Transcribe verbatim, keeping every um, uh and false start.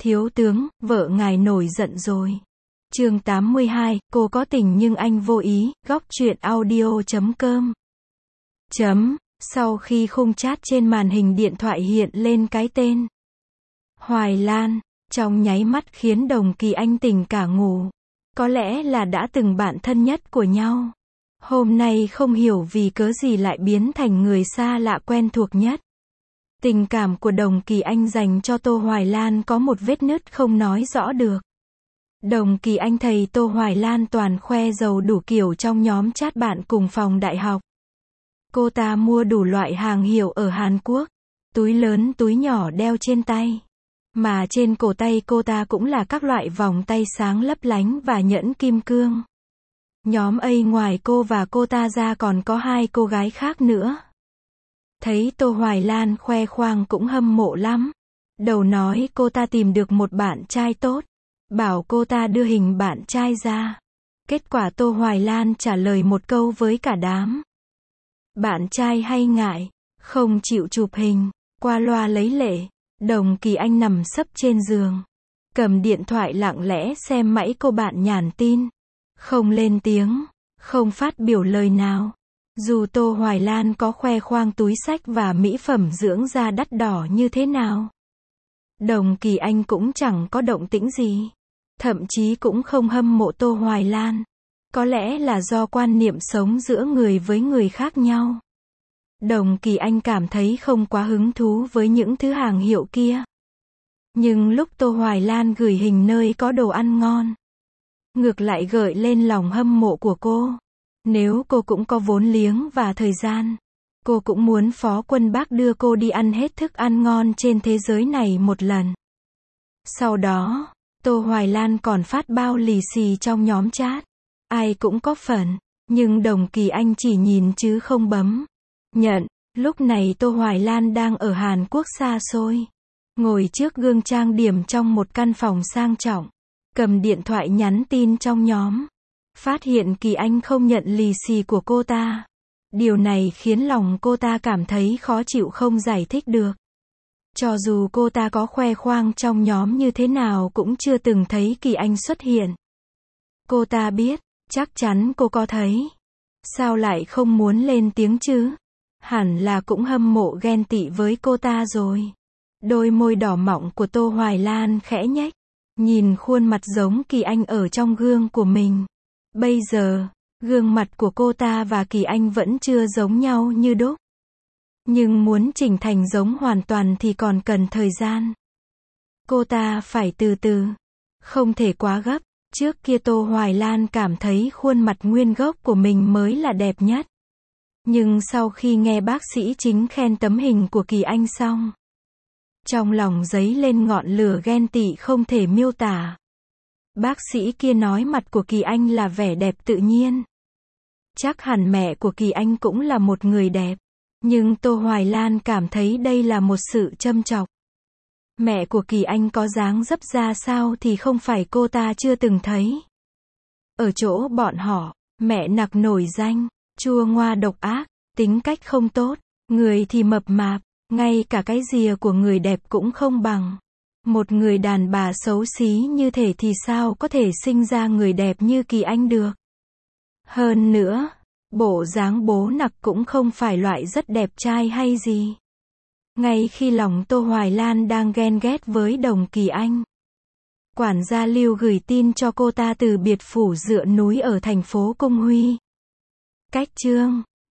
Thiếu tướng, vợ ngài nổi giận rồi. Chương tám mươi hai, cô có tình nhưng anh vô ý, góc truyện audio chấm com. Chấm, sau khi khung chat trên màn hình điện thoại hiện lên cái tên Hoài Lan, trong nháy mắt khiến Đồng Kỳ Anh tỉnh cả ngủ. Có lẽ là đã từng bạn thân nhất của nhau. Hôm nay không hiểu vì cớ gì lại biến thành người xa lạ quen thuộc nhất. Tình cảm của Đồng Kỳ Anh dành cho Tô Hoài Lan có một vết nứt không nói rõ được. Đồng Kỳ Anh thầy Tô Hoài Lan toàn khoe giàu đủ kiểu trong nhóm chat bạn cùng phòng đại học. Cô ta mua đủ loại hàng hiệu ở Hàn Quốc, túi lớn túi nhỏ đeo trên tay. Mà trên cổ tay cô ta cũng là các loại vòng tay sáng lấp lánh và nhẫn kim cương. Nhóm A ngoài cô và cô ta ra còn có hai cô gái khác nữa. Thấy Tô Hoài Lan khoe khoang cũng hâm mộ lắm. Đầu nói cô ta tìm được một bạn trai tốt, bảo cô ta đưa hình bạn trai ra. Kết quả Tô Hoài Lan trả lời một câu với cả đám. Bạn trai hay ngại, không chịu chụp hình, qua loa lấy lệ. Đồng Kỳ Anh nằm sấp trên giường, cầm điện thoại lặng lẽ xem mãi cô bạn nhắn tin. Không lên tiếng, không phát biểu lời nào. Dù Tô Hoài Lan có khoe khoang túi xách và mỹ phẩm dưỡng da đắt đỏ như thế nào, Đồng Kỳ Anh cũng chẳng có động tĩnh gì. Thậm chí cũng không hâm mộ Tô Hoài Lan. Có lẽ là do quan niệm sống giữa người với người khác nhau. Đồng Kỳ Anh cảm thấy không quá hứng thú với những thứ hàng hiệu kia. Nhưng lúc Tô Hoài Lan gửi hình nơi có đồ ăn ngon, ngược lại gợi lên lòng hâm mộ của cô. Nếu cô cũng có vốn liếng và thời gian, cô cũng muốn Phó Quân Bác đưa cô đi ăn hết thức ăn ngon trên thế giới này một lần. Sau đó, Tô Hoài Lan còn phát bao lì xì trong nhóm chat. Ai cũng có phần, nhưng Đồng Kỳ Anh chỉ nhìn chứ không bấm nhận. Lúc này Tô Hoài Lan đang ở Hàn Quốc xa xôi, ngồi trước gương trang điểm trong một căn phòng sang trọng, cầm điện thoại nhắn tin trong nhóm. Phát hiện Kỳ Anh không nhận lì xì của cô ta. Điều này khiến lòng cô ta cảm thấy khó chịu không giải thích được. Cho dù cô ta có khoe khoang trong nhóm như thế nào cũng chưa từng thấy Kỳ Anh xuất hiện. Cô ta biết, chắc chắn cô có thấy. Sao lại không muốn lên tiếng chứ? Hẳn là cũng hâm mộ ghen tị với cô ta rồi. Đôi môi đỏ mọng của Tô Hoài Lan khẽ nhếch, nhìn khuôn mặt giống Kỳ Anh ở trong gương của mình. Bây giờ, gương mặt của cô ta và Kỳ Anh vẫn chưa giống nhau như đúc. Nhưng muốn chỉnh thành giống hoàn toàn thì còn cần thời gian. Cô ta phải từ từ, không thể quá gấp. Trước kia Tô Hoài Lan cảm thấy khuôn mặt nguyên gốc của mình mới là đẹp nhất. Nhưng sau khi nghe bác sĩ chính khen tấm hình của Kỳ Anh xong, trong lòng dấy lên ngọn lửa ghen tị không thể miêu tả. Bác sĩ kia nói mặt của Kỳ Anh là vẻ đẹp tự nhiên. Chắc hẳn mẹ của Kỳ Anh cũng là một người đẹp. Nhưng Tô Hoài Lan cảm thấy đây là một sự châm chọc. Mẹ của Kỳ Anh có dáng dấp ra sao thì không phải cô ta chưa từng thấy. Ở chỗ bọn họ, mẹ nặc nổi danh, chua ngoa độc ác, tính cách không tốt, người thì mập mạp, ngay cả cái rìa của người đẹp cũng không bằng. Một người đàn bà xấu xí như thế thì sao có thể sinh ra người đẹp như Kỳ Anh được. Hơn nữa, bộ dáng bố nặc cũng không phải loại rất đẹp trai hay gì. Ngay khi lòng Tô Hoài Lan đang ghen ghét với Đồng Kỳ Anh, quản gia Lưu gửi tin cho cô ta từ biệt phủ dựa núi ở thành phố Cung Huy. Cách chương